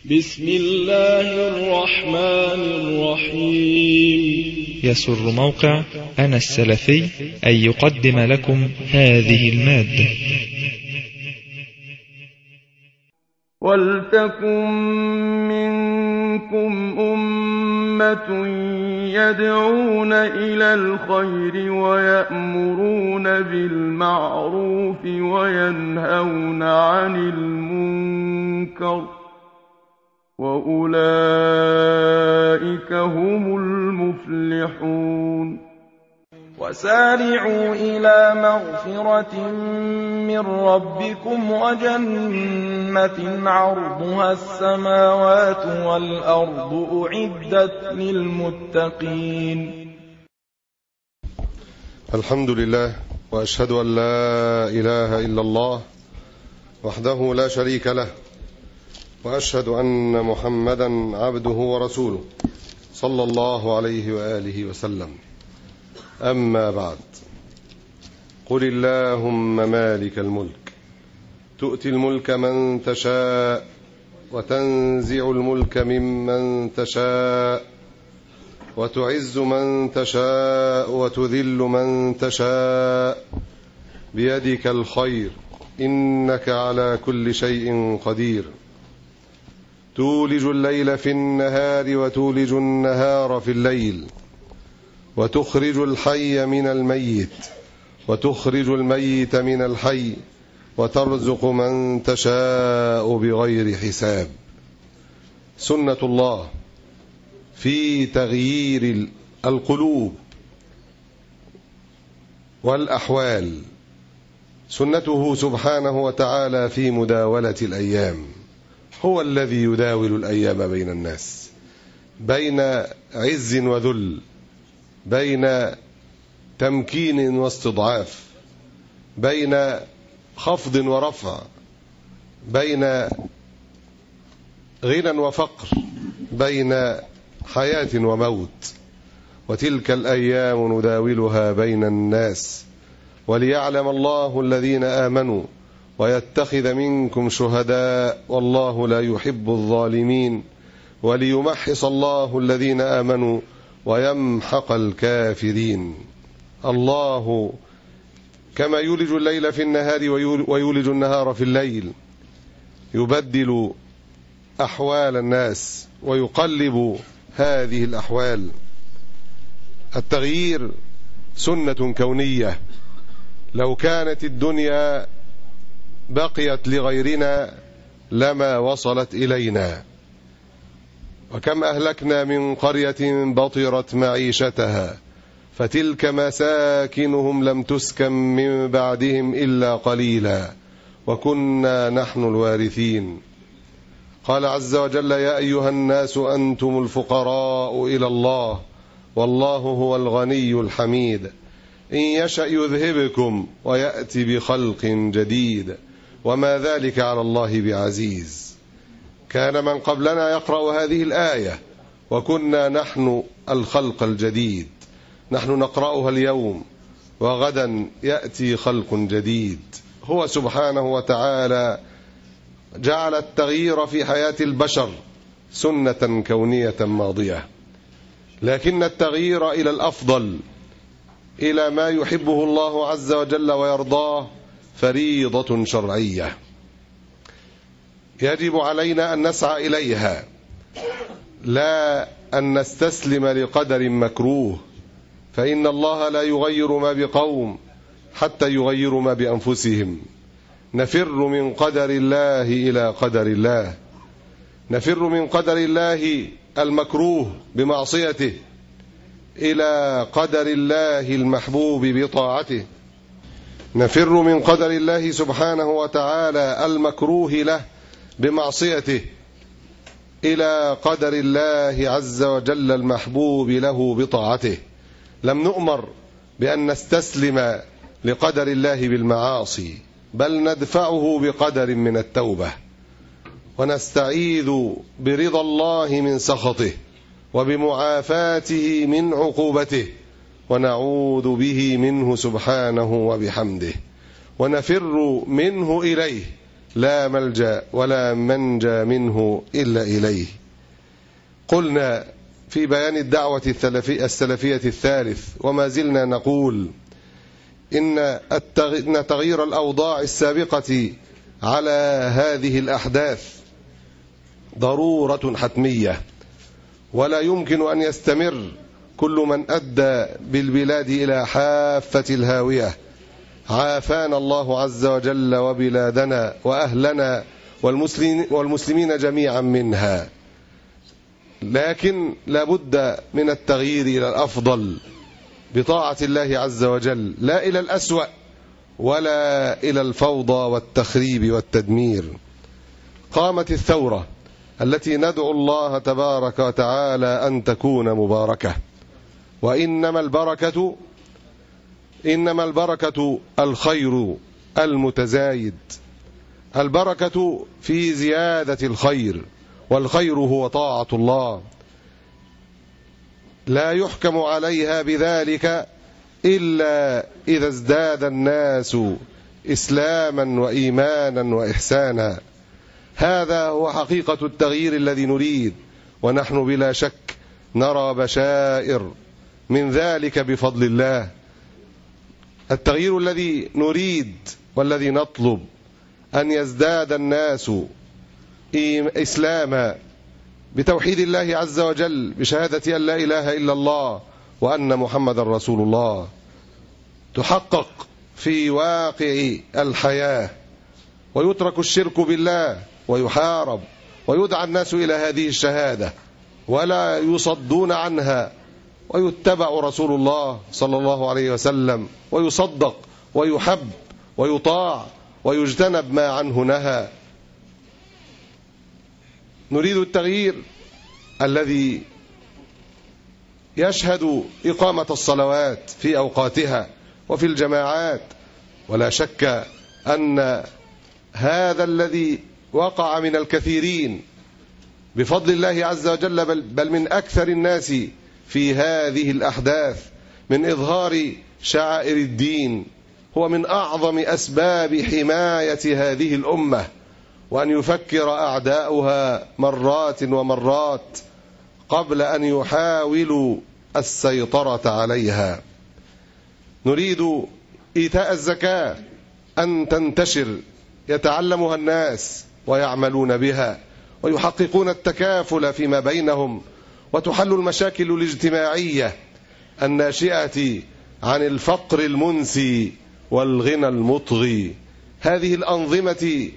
بسم الله الرحمن الرحيم. يسر موقع أنا السلفي أن يقدم لكم هذه المادة. ولتكن منكم أمة يدعون إلى الخير ويأمرون بالمعروف وينهون عن المنكر وأولئك هم المفلحون. وسارعوا إلى مغفرة من ربكم وجنة عرضها السماوات والأرض أعدت للمتقين. الحمد لله، وأشهد أن لا إله إلا الله وحده لا شريك له، وأشهد أن محمدا عبده ورسوله صلى الله عليه وآله وسلم. أما بعد، قل اللهم مالك الملك تؤتي الملك من تشاء وتنزع الملك ممن تشاء وتعز من تشاء وتذل من تشاء بيدك الخير إنك على كل شيء قدير. تولج الليل في النهار وتولج النهار في الليل وتخرج الحي من الميت وتخرج الميت من الحي وترزق من تشاء بغير حساب. سنة الله في تغيير القلوب والأحوال، سنته سبحانه وتعالى في مداولة الأيام. هو الذي يداول الأيام بين الناس، بين عز وذل، بين تمكين واستضعاف، بين خفض ورفع، بين غنى وفقر، بين حياة وموت. وتلك الأيام نداولها بين الناس وليعلم الله الذين آمنوا ويتخذ منكم شهداء والله لا يحب الظالمين وليمحص الله الذين آمنوا ويمحق الكافرين. الله كما يولج الليل في النهار ويولج النهار في الليل يبدل أحوال الناس ويقلب هذه الأحوال. التغيير سنة كونية، لو كانت الدنيا بقيت لغيرنا لما وصلت إلينا. وكم أهلكنا من قرية بطرت معيشتها فتلك مساكنهم لم تسكن من بعدهم إلا قليلا وكنا نحن الوارثين. قال عز وجل: يا أيها الناس أنتم الفقراء إلى الله والله هو الغني الحميد إن يشأ يذهبكم ويأتي بخلق جديد وما ذلك على الله بعزيز. كان من قبلنا يقرأ هذه الآية وكنا نحن الخلق الجديد، نحن نقرأها اليوم وغدا يأتي خلق جديد. هو سبحانه وتعالى جعل التغيير في حياة البشر سنة كونية ماضية، لكن التغيير إلى الأفضل، إلى ما يحبه الله عز وجل ويرضاه، فريضة شرعية يجب علينا أن نسعى إليها، لا أن نستسلم لقدر مكروه، فإن الله لا يغير ما بقوم حتى يغيروا ما بأنفسهم. نفر من قدر الله إلى قدر الله، نفر من قدر الله المكروه بمعصيته إلى قدر الله المحبوب بطاعته، نفر من قدر الله سبحانه وتعالى المكروه له بمعصيته إلى قدر الله عز وجل المحبوب له بطاعته. لم نؤمر بأن نستسلم لقدر الله بالمعاصي، بل ندفعه بقدر من التوبة ونستعيذ برضا الله من سخطه وبمعافاته من عقوبته ونعوذ به منه سبحانه وبحمده ونفر منه إليه لا ملجأ ولا منجى منه إلا إليه. قلنا في بيان الدعوة السلفية الثالث وما زلنا نقول إن تغيير الأوضاع السابقة على هذه الأحداث ضرورة حتمية، ولا يمكن أن يستمر كل من أدى بالبلاد إلى حافة الهاوية. عافانا الله عز وجل وبلادنا وأهلنا والمسلمين جميعا منها، لكن لابد من التغيير إلى الأفضل بطاعة الله عز وجل، لا إلى الأسوأ ولا إلى الفوضى والتخريب والتدمير. قامت الثورة التي ندعو الله تبارك وتعالى أن تكون مباركة، وإنما البركة الخير المتزايد، البركة في زيادة الخير، والخير هو طاعة الله، لا يحكم عليها بذلك إلا إذا ازداد الناس إسلاما وإيمانا وإحسانا. هذا هو حقيقة التغيير الذي نريد، ونحن بلا شك نرى بشائر من ذلك بفضل الله. التغيير الذي نريد والذي نطلب أن يزداد الناس إسلاما بتوحيد الله عز وجل، بشهادة أن لا إله إلا الله وأن محمد رسول الله، تحقق في واقع الحياة، ويترك الشرك بالله ويحارب، ويدعى الناس إلى هذه الشهادة ولا يصدون عنها، ويتبع رسول الله صلى الله عليه وسلم، ويصدق ويحب ويطاع ويجتنب ما عنه نهى. نريد التغيير الذي يشهد إقامة الصلوات في أوقاتها وفي الجماعات، ولا شك أن هذا الذي وقع من الكثيرين بفضل الله عز وجل، بل من أكثر الناس في هذه الأحداث من إظهار شعائر الدين، هو من أعظم أسباب حماية هذه الأمة، وأن يفكر أعداؤها مرات ومرات قبل أن يحاولوا السيطرة عليها. نريد إيتاء الزكاة أن تنتشر، يتعلمها الناس ويعملون بها، ويحققون التكافل فيما بينهم، وتحل المشاكل الاجتماعية الناشئة عن الفقر المنسي والغنى المطغي. هذه الأنظمة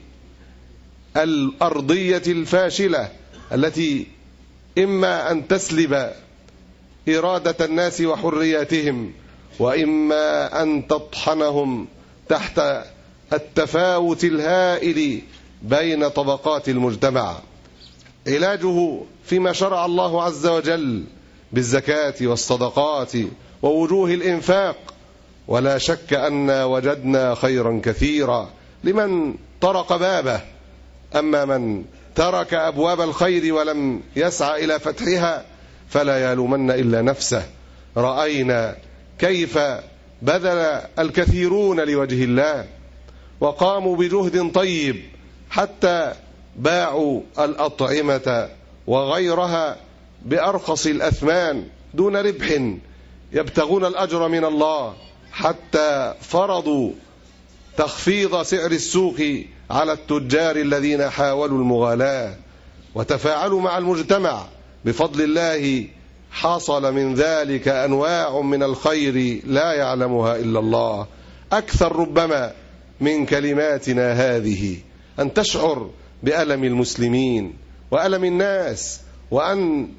الأرضية الفاشلة التي إما أن تسلب إرادة الناس وحرياتهم، وإما أن تطحنهم تحت التفاوت الهائل بين طبقات المجتمع. علاجه فيما شرع الله عز وجل بالزكاة والصدقات ووجوه الإنفاق، ولا شك أن وجدنا خيرا كثيرا لمن طرق بابه. أما من ترك أبواب الخير ولم يسعى إلى فتحها فلا يلومن إلا نفسه. رأينا كيف بذل الكثيرون لوجه الله وقاموا بجهد طيب حتى باعوا الأطعمة وغيرها بأرخص الأثمان دون ربح، يبتغون الأجر من الله، حتى فرضوا تخفيض سعر السوق على التجار الذين حاولوا المغالاة وتفاعلوا مع المجتمع. بفضل الله حصل من ذلك أنواع من الخير لا يعلمها إلا الله، أكثر ربما من كلماتنا هذه، أن تشعر بألم المسلمين وألم الناس، وأن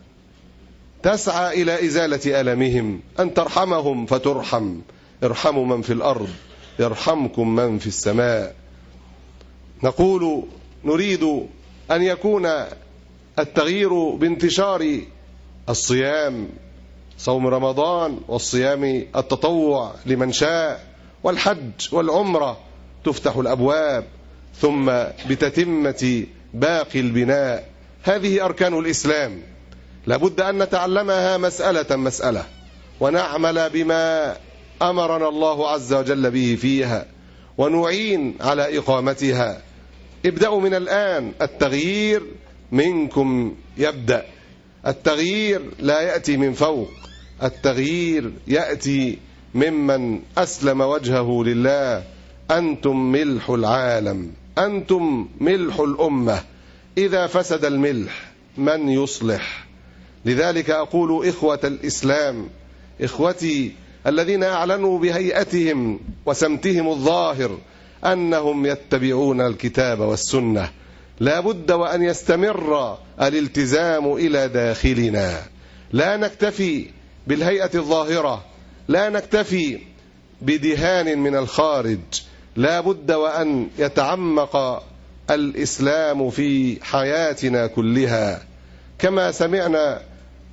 تسعى إلى إزالة ألمهم، أن ترحمهم فترحم. ارحموا من في الأرض يرحمكم من في السماء. نقول نريد أن يكون التغيير بانتشار الصيام، صوم رمضان والصيام التطوع لمن شاء، والحج والعمرة تفتح الأبواب، ثم بتتمة باقي البناء. هذه أركان الإسلام، لابد أن نتعلمها مسألة ونعمل بما أمرنا الله عز وجل به فيها، ونعين على إقامتها ابدأوا من الآن. التغيير منكم يبدأ. التغيير لا يأتي من فوق، التغيير يأتي ممن أسلم وجهه لله. أنتم ملح العالم، أنتم ملح الأمة. إذا فسد الملح من يصلح؟ لذلك أقول إخوة الإسلام، إخوتي الذين أعلنوا بهيئتهم وسمتهم الظاهر أنهم يتبعون الكتاب والسنة، لا بد وأن يستمر الالتزام إلى داخلنا. لا نكتفي بالهيئة الظاهرة، لا نكتفي بدهان من الخارج، لا بد وأن يتعمق الإسلام في حياتنا كلها. كما سمعنا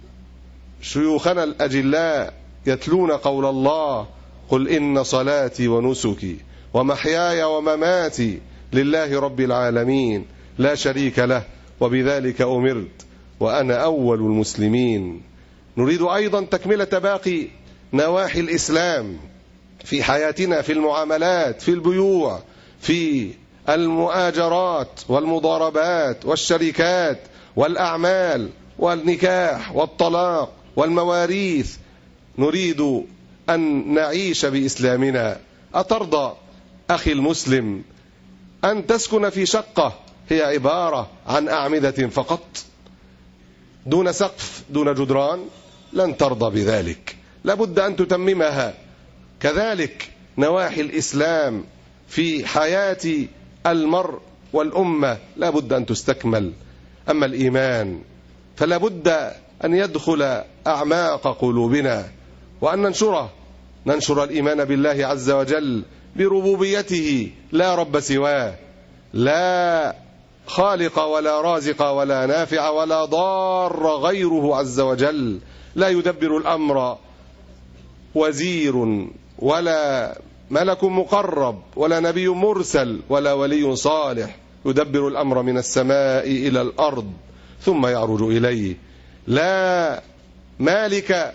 شيوخنا الأجلاء يتلون قول الله: قل إن صلاتي ونسكي ومحياي ومماتي لله رب العالمين لا شريك له وبذلك أمرت وأنا أول المسلمين. نريد أيضا تكملة باقي نواحي الإسلام في حياتنا، في المعاملات، في البيوع، في المؤاجرات والمضاربات والشركات والأعمال والنكاح والطلاق والمواريث. نريد أن نعيش بإسلامنا. أترضى أخي المسلم أن تسكن في شقة هي عبارة عن أعمدة فقط دون سقف دون جدران؟ لن ترضى بذلك، لابد أن تتممها. كذلك نواحي الإسلام في حياة المرء والأمة لابد أن تستكمل. أما الإيمان فلا بد أن يدخل أعماق قلوبنا وأن ننشر الإيمان بالله عز وجل بربوبيته، لا رب سواه، لا خالق ولا رازق ولا نافع ولا ضار غيره عز وجل. لا يدبر الأمر وزير ولا ملك مقرب ولا نبي مرسل ولا ولي صالح، يدبر الأمر من السماء إلى الأرض ثم يعرج إليه. لا مالك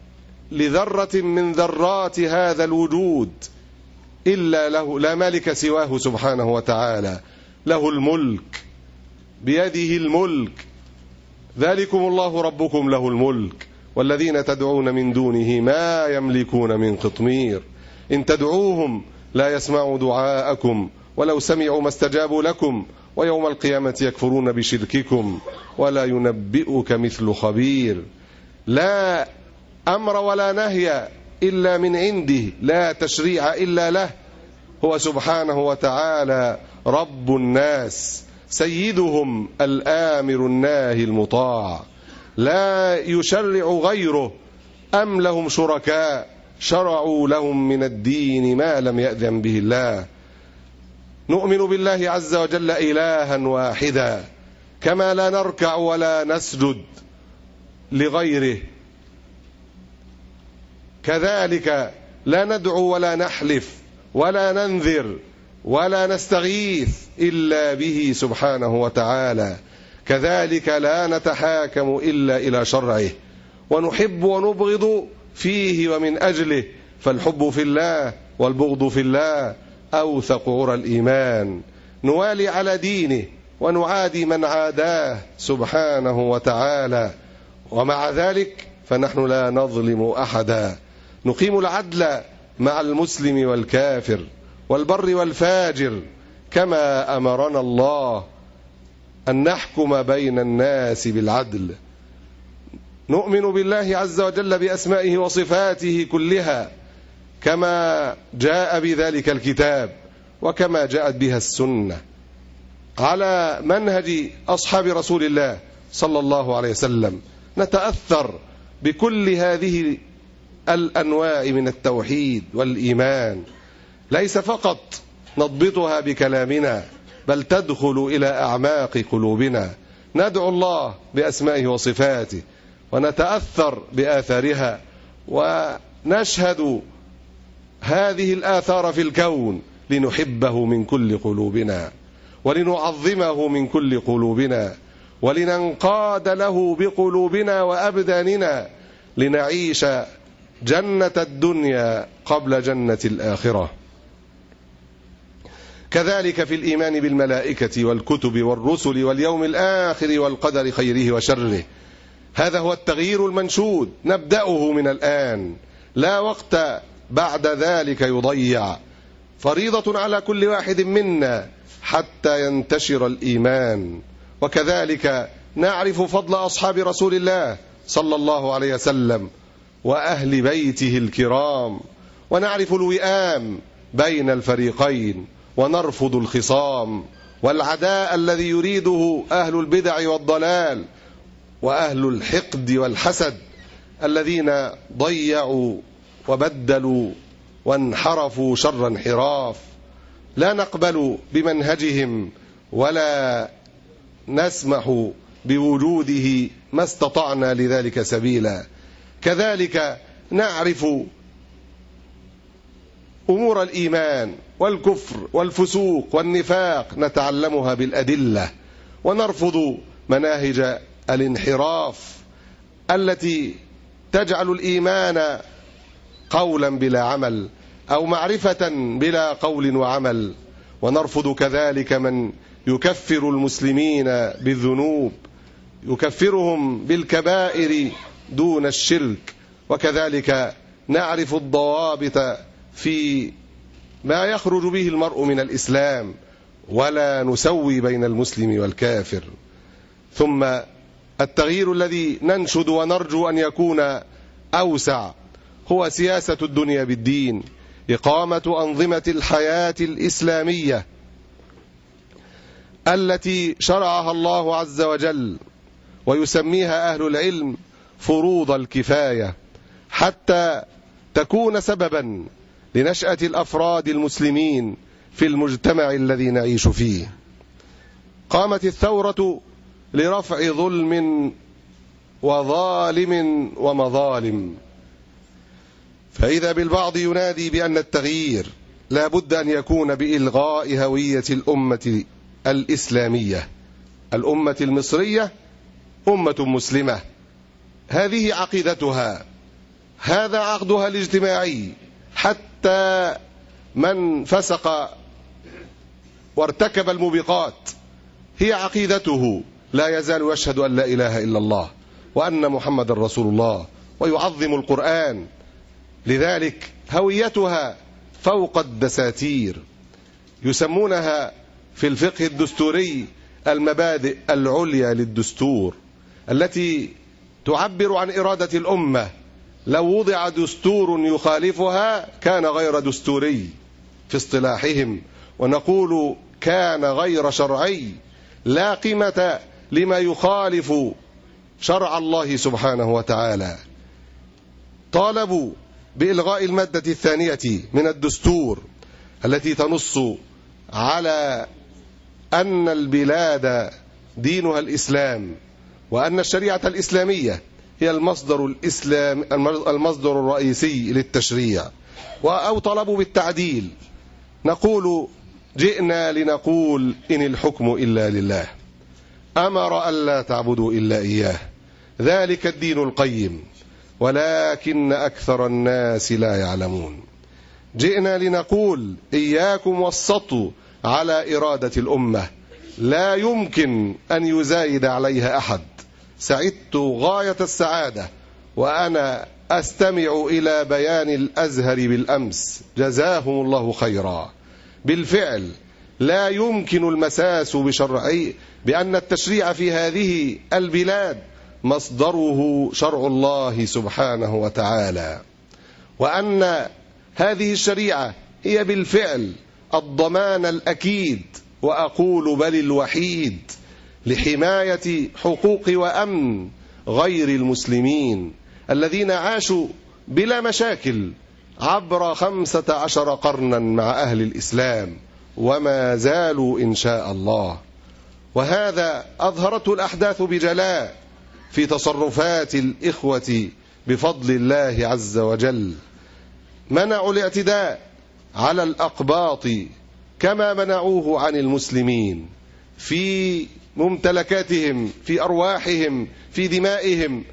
لذرة من ذرات هذا الوجود إلا له، لا مالك سواه سبحانه وتعالى. له الملك، بيده الملك، ذلكم الله ربكم له الملك والذين تدعون من دونه ما يملكون من قطمير إن تدعوهم لا يسمعوا دعاءكم ولو سمعوا ما استجابوا لكم ويوم القيامة يكفرون بشرككم ولا ينبئك مثل خبير. لا أمر ولا نهي إلا من عنده، لا تشريع إلا له. هو سبحانه وتعالى رب الناس، سيدهم الآمر الناهي المطاع، لا يشرع غيره. أم لهم شركاء شرعوا لهم من الدين ما لم يأذن به الله. نؤمن بالله عز وجل إلها واحدا، كما لا نركع ولا نسجد لغيره، كذلك لا ندعو ولا نحلف ولا ننذر ولا نستغيث إلا به سبحانه وتعالى. كذلك لا نتحاكم إلا إلى شرعه، ونحب ونبغض فيه ومن أجله، فالحب في الله والبغض في الله أوثق عرى الإيمان. نوالي على دينه ونعادي من عاداه سبحانه وتعالى، ومع ذلك فنحن لا نظلم أحدا. نقيم العدل مع المسلم والكافر والبر والفاجر، كما أمرنا الله أن نحكم بين الناس بالعدل. نؤمن بالله عز وجل بأسمائه وصفاته كلها كما جاء بذلك الكتاب وكما جاءت بها السنة على منهج أصحاب رسول الله صلى الله عليه وسلم. نتأثر بكل هذه الأنواع من التوحيد والإيمان، ليس فقط نضبطها بكلامنا بل تدخل إلى أعماق قلوبنا. ندعو الله بأسمائه وصفاته ونتأثر بآثارها، ونشهد هذه الآثار في الكون لنحبه من كل قلوبنا ولنعظمه من كل قلوبنا ولننقاد له بقلوبنا وأبداننا، لنعيش جنة الدنيا قبل جنة الآخرة. كذلك في الإيمان بالملائكة والكتب والرسل واليوم الآخر والقدر خيره وشره. هذا هو التغيير المنشود، نبدأه من الآن، لا وقت بعد ذلك يضيع. فريضة على كل واحد منا حتى ينتشر الإيمان. وكذلك نعرف فضل أصحاب رسول الله صلى الله عليه وسلم وأهل بيته الكرام، ونعرف الوئام بين الفريقين، ونرفض الخصام والعداء الذي يريده أهل البدع والضلال وأهل الحقد والحسد الذين ضيعوا وبدلوا وانحرفوا شر انحراف. لا نقبل بمنهجهم ولا نسمح بوجوده ما استطعنا لذلك سبيلا. كذلك نعرف أمور الإيمان والكفر والفسوق والنفاق، نتعلمها بالأدلة، ونرفض مناهج الانحراف التي تجعل الإيمان قولا بلا عمل أو معرفة بلا قول وعمل. ونرفض كذلك من يكفر المسلمين بالذنوب، يكفرهم بالكبائر دون الشرك. وكذلك نعرف الضوابط في ما يخرج به المرء من الإسلام، ولا نسوي بين المسلم والكافر. ثم التغيير الذي ننشد ونرجو أن يكون أوسع هو سياسة الدنيا بالدين، إقامة أنظمة الحياة الإسلامية التي شرعها الله عز وجل ويسميها أهل العلم فروض الكفاية، حتى تكون سببا لنشأة الأفراد المسلمين في المجتمع الذي نعيش فيه. قامت الثورة لرفع ظلم وظالم ومظالم، فإذا بالبعض ينادي بأن التغيير لا بد أن يكون بإلغاء هوية الأمة الإسلامية. الأمة المصرية أمة مسلمة، هذه عقيدتها، هذا عقدها الاجتماعي. حتى من فسق وارتكب الموبقات هي عقيدته، لا يزال يشهد أن لا إله إلا الله وأن محمد رسول الله ويعظم القرآن. لذلك هويتها فوق الدساتير، يسمونها في الفقه الدستوري المبادئ العليا للدستور التي تعبر عن إرادة الأمة. لو وضع دستور يخالفها كان غير دستوري في اصطلاحهم، ونقول كان غير شرعي، لا قيمة لما يخالف شرع الله سبحانه وتعالى. طالبوا بإلغاء المادة الثانية من الدستور التي تنص على أن البلاد دينها الإسلام، وأن الشريعة الإسلامية هي المصدر الرئيسي للتشريع. أو طلبوا بالتعديل، نقول جئنا لنقول إن الحكم إلا لله، أمر ألا تعبدوا إلا إياه، ذلك الدين القيم ولكن أكثر الناس لا يعلمون. جئنا لنقول إياكم والسطو على إرادة الأمة، لا يمكن أن يزايد عليها أحد. سعدت غاية السعادة وأنا أستمع إلى بيان الأزهر بالأمس، جزاهم الله خيرا. بالفعل لا يمكن المساس بشرعي بأن التشريع في هذه البلاد مصدره شرع الله سبحانه وتعالى، وأن هذه الشريعة هي بالفعل الضمان الأكيد، وأقول بل الوحيد، لحماية حقوق وأمن غير المسلمين الذين عاشوا بلا مشاكل عبر 15 قرنا مع أهل الإسلام وما زالوا إن شاء الله. وهذا أظهرته الأحداث بجلاء في تصرفات الإخوة بفضل الله عز وجل. منعوا الاعتداء على الأقباط كما منعوه عن المسلمين في ممتلكاتهم، في أرواحهم، في دمائهم.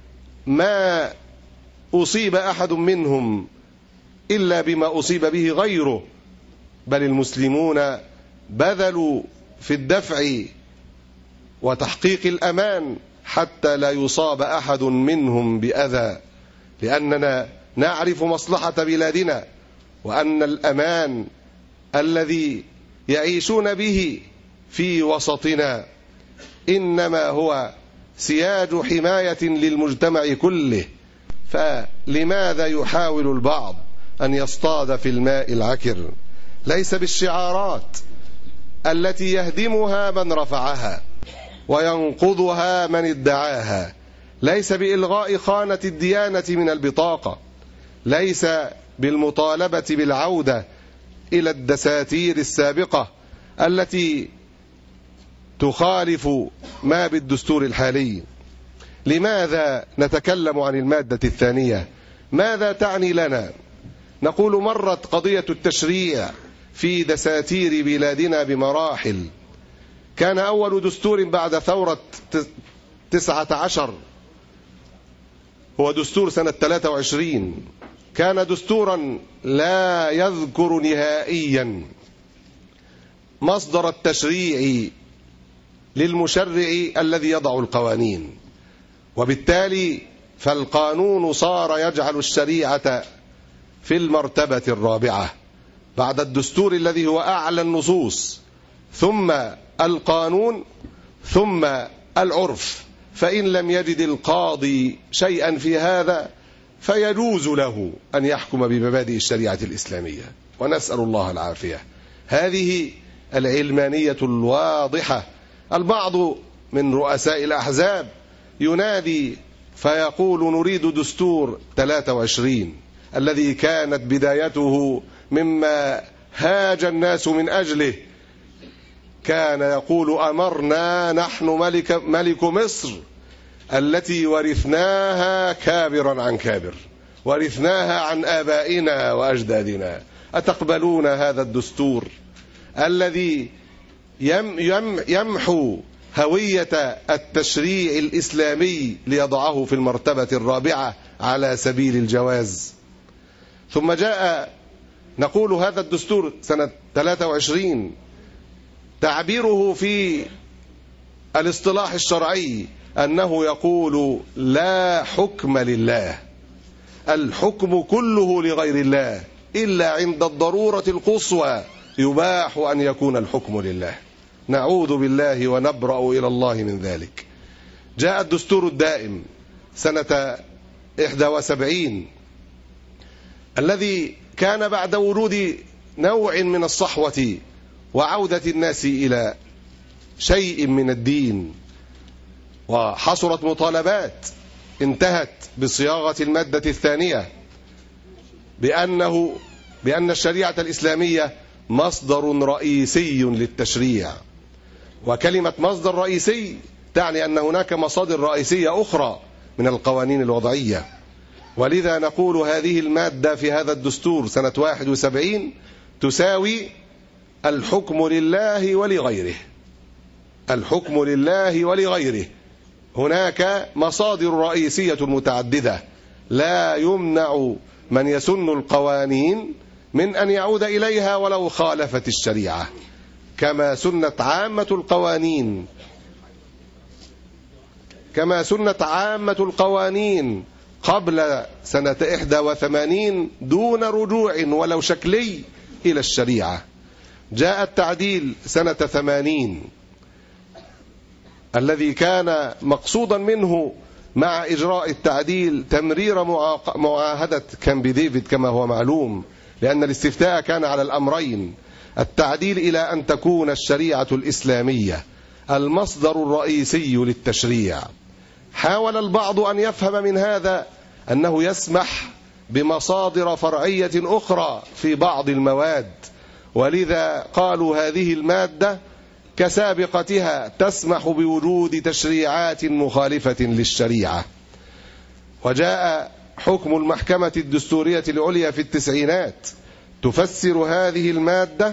ما أصيب أحد منهم إلا بما أصيب به غيره، بل المسلمون بذلوا في الدفع وتحقيق الأمان حتى لا يصاب أحد منهم بأذى، لأننا نعرف مصلحة بلادنا، وأن الأمان الذي يعيشون به في وسطنا إنما هو سياج حماية للمجتمع كله. فلماذا يحاول البعض أن يصطاد في الماء العكر؟ ليس بالشعارات التي يهدمها من رفعها وينقضها من ادعاها، ليس بإلغاء خانة الديانة من البطاقة، ليس بالمطالبة بالعودة إلى الدساتير السابقة التي تخالف ما بالدستور الحالي. لماذا نتكلم عن المادة الثانية؟ ماذا تعني لنا؟ نقول مرت قضية التشريع في دساتير بلادنا بمراحل. كان أول دستور بعد ثورة 19 هو دستور سنة 23، كان دستورا لا يذكر نهائيا مصدر التشريع للمشرع الذي يضع القوانين، وبالتالي فالقانون صار يجعل الشريعة في المرتبة الرابعة بعد الدستور الذي هو أعلى النصوص، ثم القانون، ثم العرف. فإن لم يجد القاضي شيئا في هذا فيجوز له أن يحكم بمبادئ الشريعة الإسلامية، ونسأل الله العافية. هذه العلمانية الواضحة. البعض من رؤساء الأحزاب ينادي فيقول نريد دستور 23 الذي كانت بدايته مما هاج الناس من أجله. كان يقول أمرنا نحن ملك مصر التي ورثناها كابرا عن كابر، ورثناها عن آبائنا وأجدادنا. أتقبلون هذا الدستور الذي يمحو هوية التشريع الإسلامي ليضعه في المرتبة الرابعة على سبيل الجواز؟ ثم جاء نقول هذا الدستور سنة 23 تعبيره في الاصطلاح الشرعي أنه يقول لا حكم لله، الحكم كله لغير الله إلا عند الضرورة القصوى يباح أن يكون الحكم لله. نعوذ بالله ونبرأ إلى الله من ذلك. جاء الدستور الدائم سنة 71 الذي كان بعد ورود نوع من الصحوة وعودة الناس إلى شيء من الدين، وحصلت مطالبات انتهت بصياغة المادة الثانية بأن الشريعة الإسلامية مصدر رئيسي للتشريع. وكلمة مصدر رئيسي تعني أن هناك مصادر رئيسية أخرى من القوانين الوضعية، ولذا نقول هذه المادة في هذا الدستور سنة 71 تساوي الحكم لله ولغيره. الحكم لله ولغيره. هناك مصادر رئيسية متعددة لا يمنع من يسن القوانين من أن يعود إليها ولو خالفت الشريعة، كما سنت عامة القوانين قبل سنة 81 دون رجوع ولو شكلي إلى الشريعة. جاء التعديل سنة 80 الذي كان مقصودا منه مع إجراء التعديل تمرير معاهدة كامب ديفيد كما هو معلوم، لأن الاستفتاء كان على الأمرين: التعديل إلى أن تكون الشريعة الإسلامية المصدر الرئيسي للتشريع. حاول البعض أن يفهم من هذا أنه يسمح بمصادر فرعية أخرى في بعض المواد، ولذا قالوا هذه المادة كسابقتها تسمح بوجود تشريعات مخالفة للشريعة. وجاء حكم المحكمة الدستورية العليا في التسعينات تفسر هذه المادة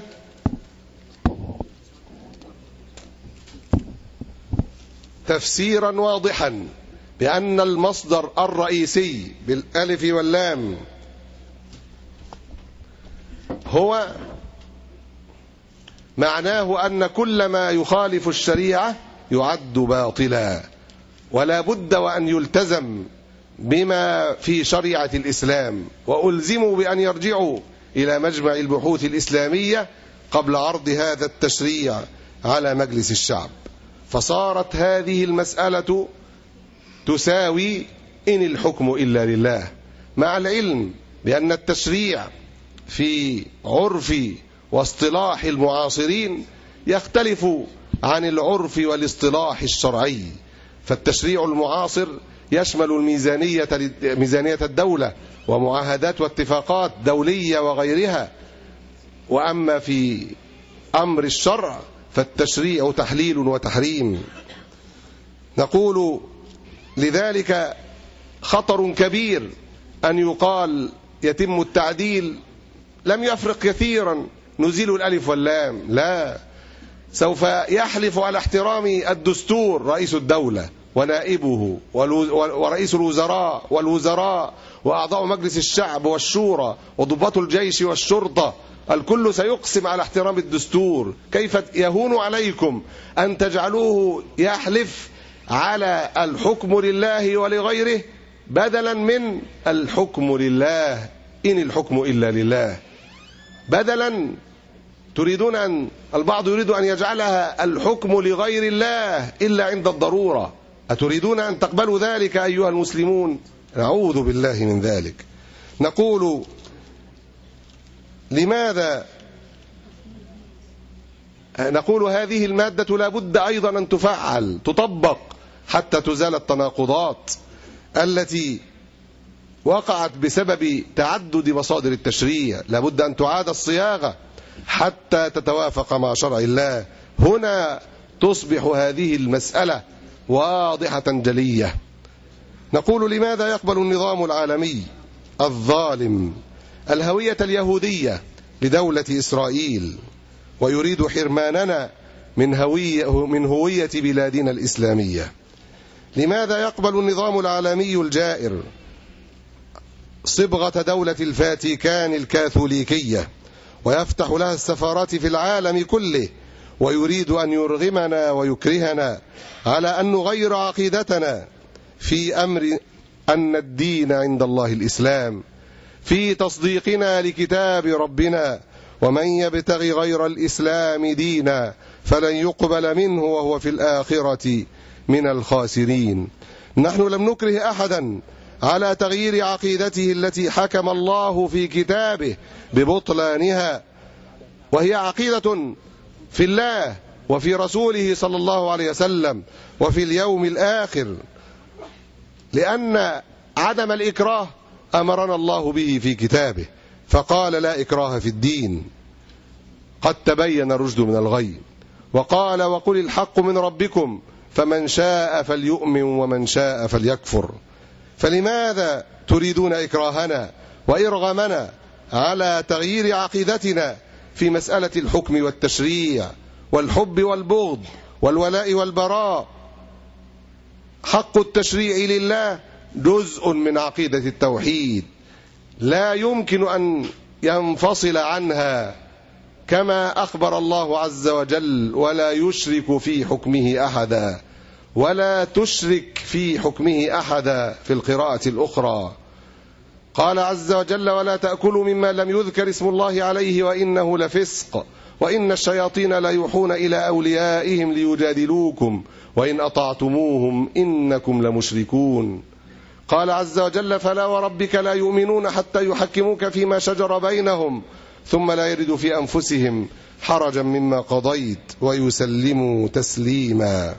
تفسيرا واضحا بأن المصدر الرئيسي بالألف واللام هو معناه أن كل ما يخالف الشريعة يعد باطلا، ولا بد وأن يلتزم بما في شريعة الإسلام، وألزموا بأن يرجعوا إلى مجمع البحوث الإسلامية قبل عرض هذا التشريع على مجلس الشعب. فصارت هذه المسألة تساوي إن الحكم إلا لله، مع العلم بأن التشريع في عرف واصطلاح المعاصرين يختلف عن العرف والاصطلاح الشرعي. فالتشريع المعاصر يشمل ميزانية الدولة ومعاهدات واتفاقات دولية وغيرها، وأما في أمر الشرع فالتشريع تحليل وتحريم. نقول لذلك خطر كبير أن يقال يتم التعديل، لم يفرق كثيرا، نزيل الألف واللام، لا، سوف يحلف على احترام الدستور رئيس الدولة ونائبه ورئيس الوزراء والوزراء وأعضاء مجلس الشعب والشورى وضباط الجيش والشرطة، الكل سيقسم على احترام الدستور. كيف يهون عليكم أن تجعلوه يحلف على الحكم لله ولغيره بدلا من الحكم لله إن الحكم إلا لله؟ بدلا تريدون أن البعض يريد أن يجعلها الحكم لغير الله إلا عند الضرورة. أتريدون أن تقبلوا ذلك أيها المسلمون؟ نعوذ بالله من ذلك. نقول لماذا نقول هذه المادة لا بد أيضا أن تفعل تطبق حتى تزال التناقضات التي وقعت بسبب تعدد مصادر التشريع. لا بد أن تعاد الصياغة حتى تتوافق مع شرع الله. هنا تصبح هذه المسألة واضحة جلية. نقول لماذا يقبل النظام العالمي الظالم الهوية اليهودية لدولة إسرائيل ويريد حرماننا من هوية بلادنا الإسلامية؟ لماذا يقبل النظام العالمي الجائر صبغة دولة الفاتيكان الكاثوليكية ويفتح لها السفارات في العالم كله ويريد أن يرغمنا ويكرهنا على أن نغير عقيدتنا في أمر أن الدين عند الله الإسلام، في تصديقنا لكتاب ربنا: ومن يبتغي غير الإسلام دينا فلن يقبل منه وهو في الآخرة من الخاسرين. نحن لم نكره أحدا على تغيير عقيدته التي حكم الله في كتابه ببطلانها، وهي عقيدة في الله وفي رسوله صلى الله عليه وسلم وفي اليوم الآخر، لأن عدم الإكراه أمرنا الله به في كتابه، فقال: لا إكراه في الدين قد تبين الرشد من الغي، وقال: وقل الحق من ربكم فمن شاء فليؤمن ومن شاء فليكفر. فلماذا تريدون إكراهنا وإرغامنا على تغيير عقيدتنا في مسألة الحكم والتشريع والحب والبغض والولاء والبراء؟ حق التشريع لله جزء من عقيدة التوحيد، لا يمكن أن ينفصل عنها، كما أخبر الله عز وجل: ولا يشرك في حكمه أحدا، ولا تشرك في حكمه أحدا في القراءة الأخرى. قال عز وجل: ولا تأكلوا مما لم يذكر اسم الله عليه وإنه لفسق وإن الشياطين لا يوحون إلى أوليائهم ليجادلوكم وإن أطعتموهم إنكم لمشركون. قال عز وجل: فلا وربك لا يؤمنون حتى يحكموك فيما شجر بينهم ثم لا يجدوا في أنفسهم حرجا مما قضيت ويسلموا تسليما.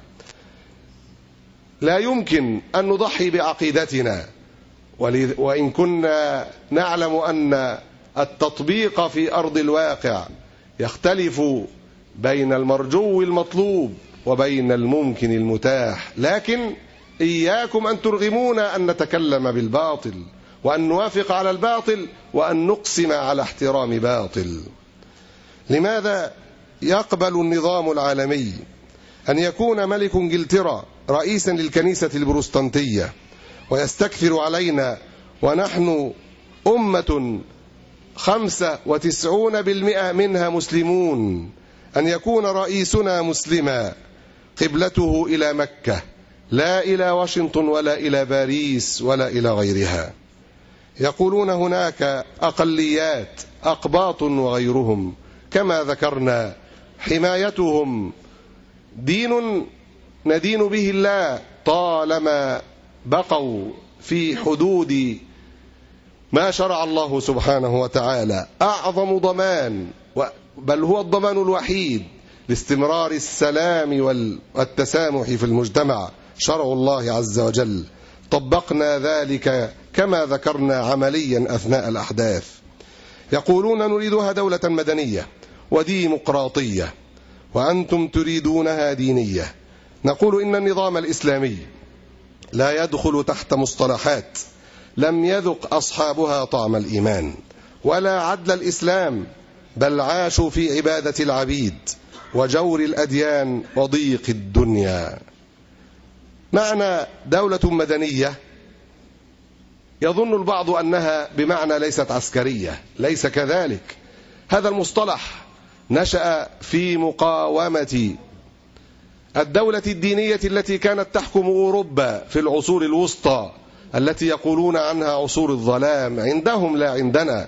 لا يمكن أن نضحي بعقيدتنا، وإن كنا نعلم أن التطبيق في أرض الواقع يختلف بين المرجو المطلوب وبين الممكن المتاح، لكن إياكم أن ترغمونا أن نتكلم بالباطل وأن نوافق على الباطل وأن نقسم على احترام باطل. لماذا يقبل النظام العالمي أن يكون ملك إنجلترا رئيسا للكنيسة البروتستانتية ويستكثر علينا ونحن أمة 95% منها مسلمون؟ أن يكون رئيسنا مسلما قبلته إلى مكة لا إلى واشنطن ولا إلى باريس ولا إلى غيرها. يقولون هناك أقليات أقباط وغيرهم كما ذكرنا، حمايتهم دين ندين به الله طالما بقوا في حدود ما شرع الله سبحانه وتعالى. أعظم ضمان، بل هو الضمان الوحيد لاستمرار السلام والتسامح في المجتمع، شرع الله عز وجل. طبقنا ذلك كما ذكرنا عمليا أثناء الأحداث. يقولون نريدها دولة مدنية وديمقراطية وأنتم تريدونها دينية. نقول إن النظام الإسلامي لا يدخل تحت مصطلحات لم يذق أصحابها طعم الإيمان ولا عدل الإسلام، بل عاشوا في عبادة العبيد وجور الأديان وضيق الدنيا. معنى دولة مدنية يظن البعض أنها بمعنى ليست عسكرية، ليس كذلك. هذا المصطلح نشأ في مقاومة الدولة الدينية التي كانت تحكم أوروبا في العصور الوسطى التي يقولون عنها عصور الظلام، عندهم لا عندنا.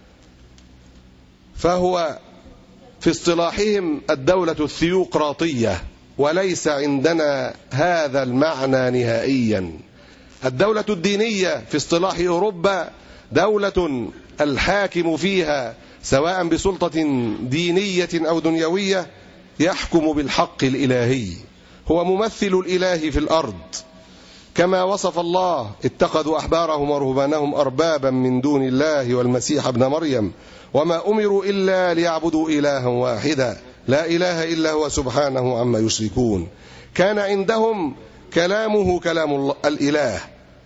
فهو في اصطلاحهم الدولة الثيوقراطية، وليس عندنا هذا المعنى نهائيا. الدولة الدينية في اصطلاح أوروبا دولة الحاكم فيها سواء بسلطة دينية أو دنيوية يحكم بالحق الإلهي، هو ممثل الإله في الأرض، كما وصف الله: اتخذوا أحبارهم ورهبانهم أربابا من دون الله والمسيح ابن مريم وما أمروا إلا ليعبدوا إلها واحدا لا إله إلا هو سبحانه عما يشركون. كان عندهم كلامه كلام الإله،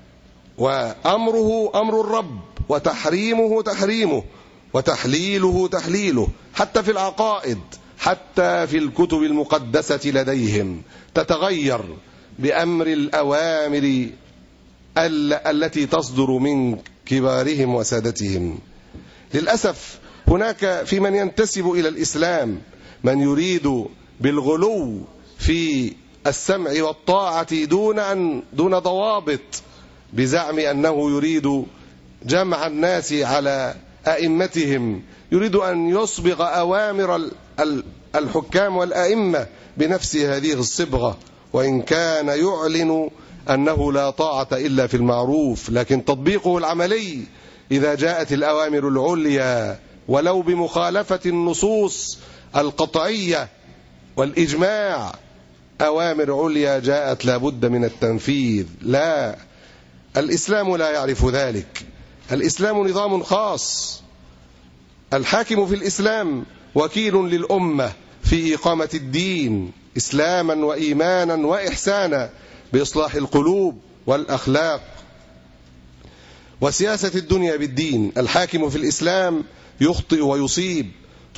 وأمره أمر الرب، وتحريمه تحريمه، وتحليله تحليله، حتى في العقائد، حتى في الكتب المقدسة لديهم تتغير بأمر الأوامر التي تصدر من كبارهم وسادتهم. للأسف هناك في من ينتسب إلى الإسلام من يريد بالغلو في السمع والطاعة دون ضوابط، بزعم أنه يريد جمع الناس على أئمتهم، يريد أن يصبغ أوامر الحكام والأئمة بنفس هذه الصبغة، وإن كان يعلن أنه لا طاعة إلا في المعروف، لكن تطبيقه العملي إذا جاءت الأوامر العليا ولو بمخالفة النصوص القطعية والإجماع، أوامر عليا جاءت لابد من التنفيذ. لا، الإسلام لا يعرف ذلك. الإسلام نظام خاص، الحاكم في الإسلام وكيل للأمة في إقامة الدين إسلاما وإيمانا وإحسانا بإصلاح القلوب والأخلاق وسياسة الدنيا بالدين. الحاكم في الإسلام يخطئ ويصيب،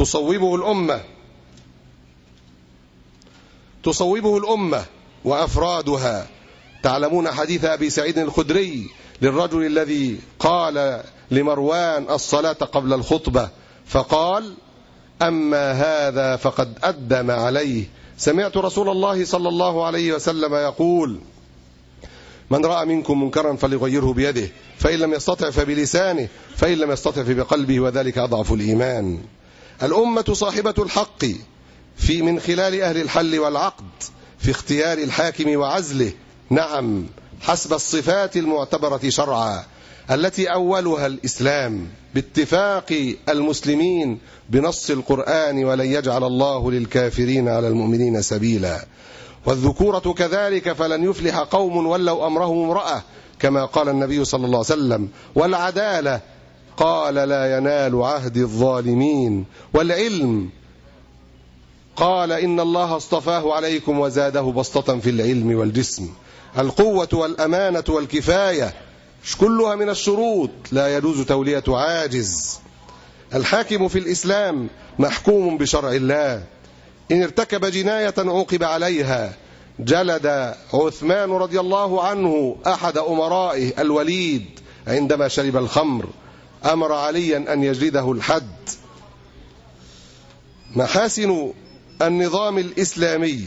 تصوبه الأمة وأفرادها. تعلمون حديث أبي سعيد الخدري للرجل الذي قال لمروان الصلاة قبل الخطبة، فقال: أما هذا فقد أدم عليه. سمعت رسول الله صلى الله عليه وسلم يقول: من رأى منكم منكرا فليغيره بيده، فإن لم يستطع فبلسانه، فإن لم يستطع فبقلبه، وذلك أضعف الإيمان. الأمة صاحبة الحق من خلال أهل الحل والعقد في اختيار الحاكم وعزله، نعم، حسب الصفات المعتبرة شرعا التي أولها الإسلام باتفاق المسلمين بنص القرآن: ولن يجعل الله للكافرين على المؤمنين سبيلا. والذكورة كذلك، فلن يفلح قوم ولوا أمرهم امرأة، كما قال النبي صلى الله عليه وسلم. والعدالة قال: لا ينال عهد الظالمين. والعلم قال: إن الله اصطفاه عليكم وزاده بسطة في العلم والجسم. القوة والأمانة والكفاية كلها من الشروط، لا يجوز تولية عاجز. الحاكم في الإسلام محكوم بشرع الله، إن ارتكب جناية عوقب عليها. جلد عثمان رضي الله عنه أحد أمرائه الوليد عندما شرب الخمر، أمر عليا أن يجلده الحد. محاسن النظام الإسلامي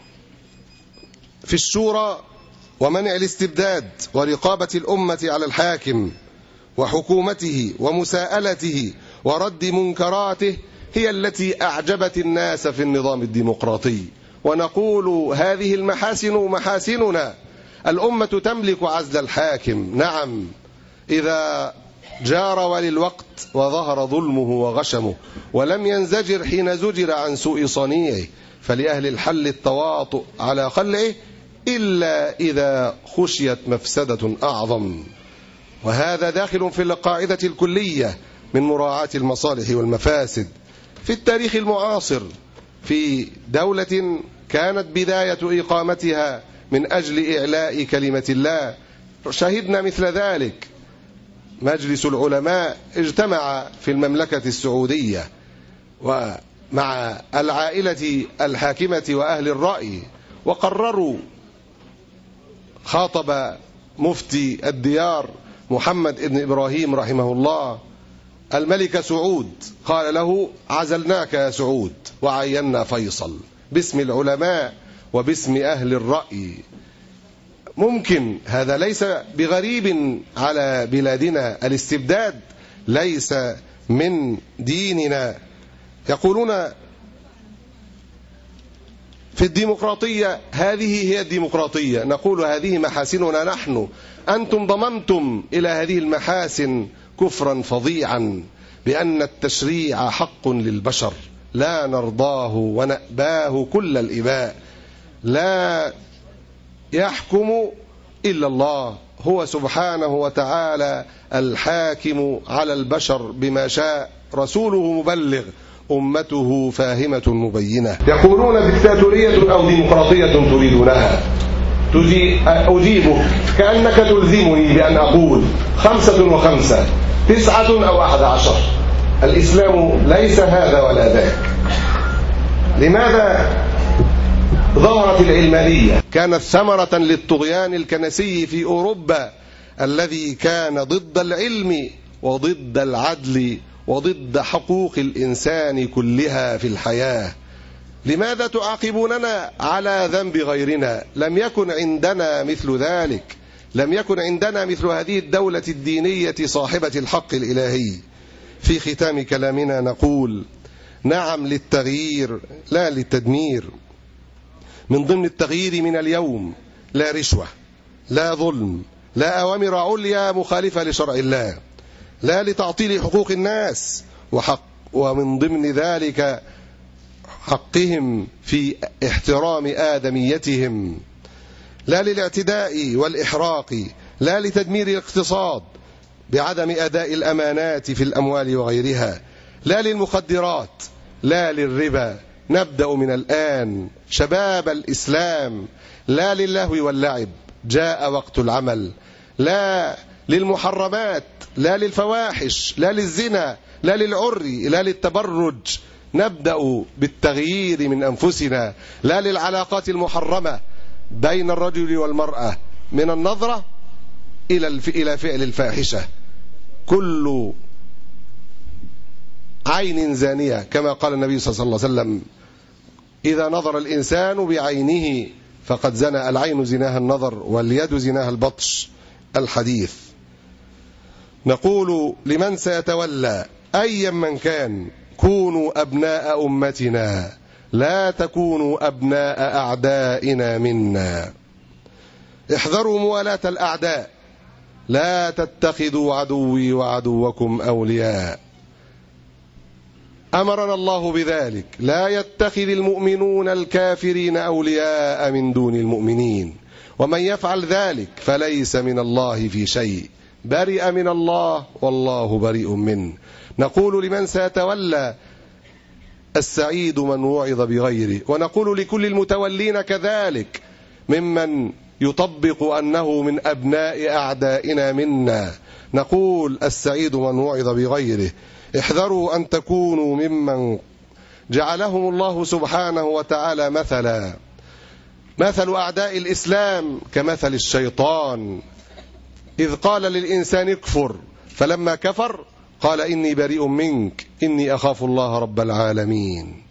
في الشورى ومنع الاستبداد ورقابة الأمة على الحاكم وحكومته ومساءلته ورد منكراته هي التي أعجبت الناس في النظام الديمقراطي. ونقول هذه المحاسن محاسننا. الأمة تملك عزل الحاكم، نعم، إذا جار وللوقت وظهر ظلمه وغشمه ولم ينزجر حين زجر عن سوء صنيعه، فلأهل الحل التواطؤ على خلعه إلا إذا خشيت مفسدة أعظم. وهذا داخل في القاعدة الكلية من مراعاة المصالح والمفاسد. في التاريخ المعاصر في دولة كانت بداية إقامتها من أجل إعلاء كلمة الله شهدنا مثل ذلك. مجلس العلماء اجتمع في المملكة السعودية ومع العائلة الحاكمة وأهل الرأي وقرروا. خاطب مفتي الديار محمد بن إبراهيم رحمه الله الملك سعود، قال له: عزلناك يا سعود وعينا فيصل باسم العلماء وباسم أهل الرأي. ممكن هذا ليس بغريب على بلادنا، الاستبداد ليس من ديننا. يقولون في الديمقراطية هذه هي الديمقراطية، نقول هذه محاسننا نحن، أنتم ضممتم إلى هذه المحاسن كفرا فظيعا بأن التشريع حق للبشر لا نرضاه ونأباه كل الإباء. لا يحكم إلا الله، هو سبحانه وتعالى الحاكم على البشر بما شاء، رسوله مبلغ، أمته فاهمة مبينة. يقولون ديكتاتورية أو ديمقراطية تريدونها؟ أجيبك كأنك تلزمني بأن أقول 5 و5 9 أو 11. الإسلام ليس هذا ولا ذاك. لماذا ظهرت العلمانية؟ كانت ثمرة للطغيان الكنسي في أوروبا الذي كان ضد العلم وضد العدل وضد حقوق الإنسان كلها في الحياة. لماذا تعاقبوننا على ذنب غيرنا؟ لم يكن عندنا مثل ذلك، لم يكن عندنا مثل هذه الدولة الدينية صاحبة الحق الإلهي. في ختام كلامنا نقول: نعم للتغيير لا للتدمير. من ضمن التغيير من اليوم لا رشوة، لا ظلم، لا أوامر عليا مخالفة لشرع الله، لا لتعطيل حقوق الناس ومن ضمن ذلك حقهم في احترام آدميتهم، لا للاعتداء والإحراق، لا لتدمير الاقتصاد بعدم أداء الأمانات في الأموال وغيرها، لا للمخدرات، لا للربا. نبدأ من الآن شباب الإسلام، لا للهو واللعب، جاء وقت العمل، لا للمحرمات، لا للفواحش، لا للزنا، لا للعري، لا للتبرج. نبدأ بالتغيير من أنفسنا، لا للعلاقات المحرمة بين الرجل والمرأة من النظرة إلى فعل الفاحشة. كل عين زانية كما قال النبي صلى الله عليه وسلم: إذا نظر الإنسان بعينه فقد زنى. العين زناها النظر واليد زناها البطش. الحديث. نقول لمن سيتولى أيا من كان: كونوا أبناء أمتنا، لا تكونوا أبناء أعدائنا منا. احذروا موالاة الأعداء، لا تتخذوا عدوي وعدوكم أولياء. أمرنا الله بذلك: لا يتخذ المؤمنون الكافرين أولياء من دون المؤمنين، ومن يفعل ذلك فليس من الله في شيء، برئ من الله والله بريء منه. نقول لمن سيتولى: السعيد من وعظ بغيره. ونقول لكل المتولين كذلك ممن يطبق أنه من أبناء أعدائنا منا، نقول: السعيد من وعظ بغيره. احذروا أن تكونوا ممن جعلهم الله سبحانه وتعالى مثلا. مثل أعداء الإسلام كمثل الشيطان، إذ قال للإنسان اكفر، فلما كفر قال: إني بريء منك إني أخاف الله رب العالمين.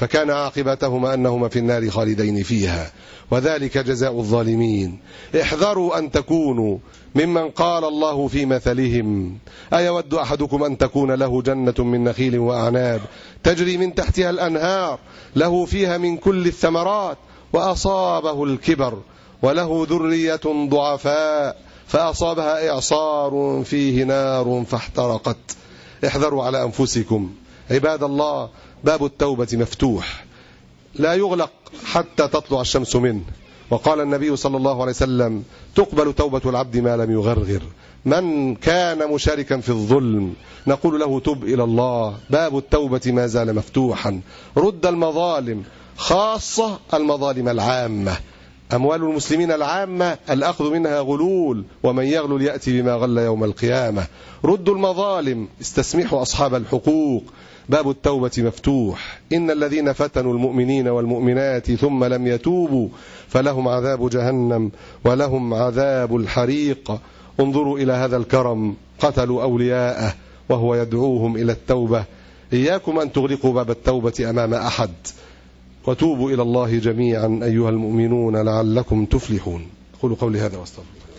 فكان عاقبتهما أنهما في النار خالدين فيها، وذلك جزاء الظالمين. احذروا أن تكونوا ممن قال الله في مثلهم: أيود أحدكم أن تكون له جنة من نخيل وأعناب تجري من تحتها الأنهار له فيها من كل الثمرات وأصابه الكبر وله ذرية ضعفاء فأصابها إعصار فيه نار فاحترقت. احذروا على أنفسكم عباد الله. باب التوبة مفتوح لا يغلق حتى تطلع الشمس منه، وقال النبي صلى الله عليه وسلم: تقبل توبة العبد ما لم يغرغر. من كان مشاركا في الظلم نقول له: تب إلى الله. باب التوبة ما زال مفتوحا. رد المظالم، خاصة المظالم العامة. أموال المسلمين العامة الأخذ منها غلول، ومن يغلل يأتي بما غل يوم القيامة. ردوا المظالم، استسمحوا أصحاب الحقوق. باب التوبة مفتوح. إن الذين فتنوا المؤمنين والمؤمنات ثم لم يتوبوا فلهم عذاب جهنم ولهم عذاب الحريق. انظروا إلى هذا الكرم، قتلوا أولياءه وهو يدعوهم إلى التوبة. إياكم أن تغلقوا باب التوبة أمام أحد، وتوبوا إلى الله جميعا أيها المؤمنون لعلكم تفلحون. قولوا قولي هذا واستغفر.